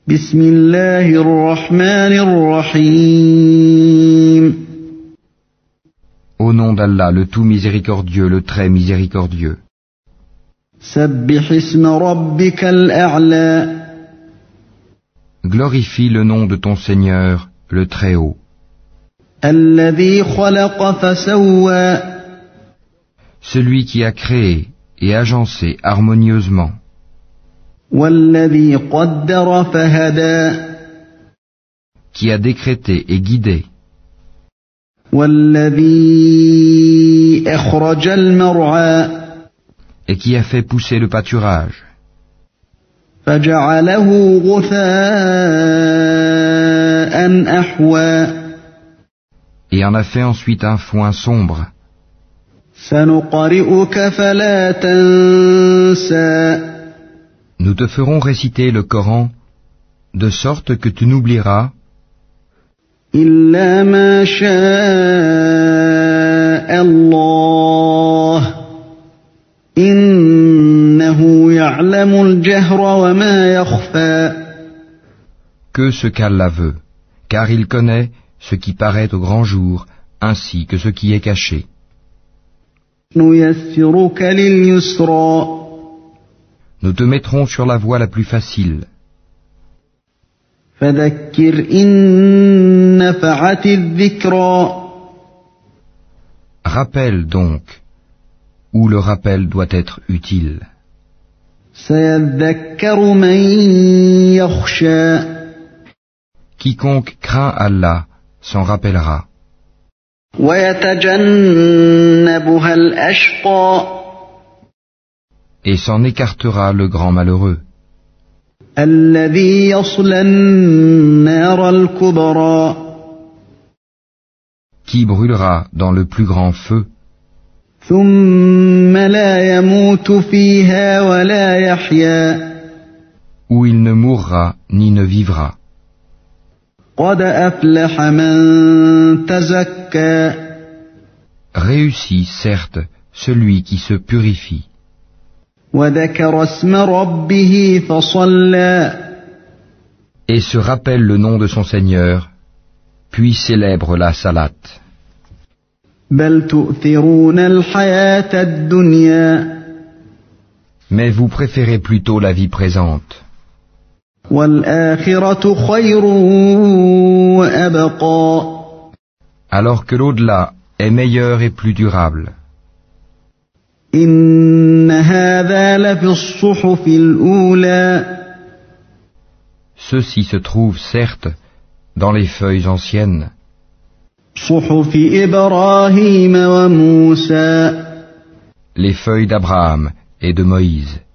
بسم الله الرحمن الرحيم Au nom d'Allah, le tout miséricordieux, le très miséricordieux. سبح اسم ربك الأعلى Glorifie le nom de ton Seigneur, le Très-Haut, الذي خلق فسوى celui qui a créé et agencé harmonieusement, والذي قدر فهدى qui a décrété et guidé, والذي أخرج المرعى et qui a fait pousser le pâturage, فجعله غثاء أحوى et en a fait ensuite un foin sombre. سنقرئك فلا تنسى Nous te ferons réciter le Coran, de sorte que tu n'oublieras, إلا ما شاء الله إنه يعلم الجهر وما يخفى que ce qu'Allah veut, car il connaît ce qui paraît au grand jour, ainsi que ce qui est caché. نيسرك لليسرى Nous te mettrons sur la voie la plus facile. فذكر إن نفعت الذكرى Rappelle donc, où le rappel doit être utile. سيذكر من يخشى Quiconque craint Allah s'en rappellera, ويتجنبها الأشقى et s'en écartera le grand malheureux, الذي يصلى النار الكبرى qui brûlera dans le plus grand feu, ثم لا يموت فيها ولا يحيا où il ne mourra ni ne vivra. قد أفلح من تزكى Réussit, certes, celui qui se purifie, وذكر اسم ربه فصلى et se rappelle le nom de son Seigneur, puis célèbre la salate. بل تؤثرون الحياة الدنيا Mais vous préférez plutôt la vie présente, والآخرة خير وأبقى alors que l'au-delà est meilleur et plus durable. إن هذا لفي الصحف الأولى Ceci se trouve, certes, dans les feuilles anciennes, صحف إبراهيم وموسى les feuilles d'Abraham et de Moïse,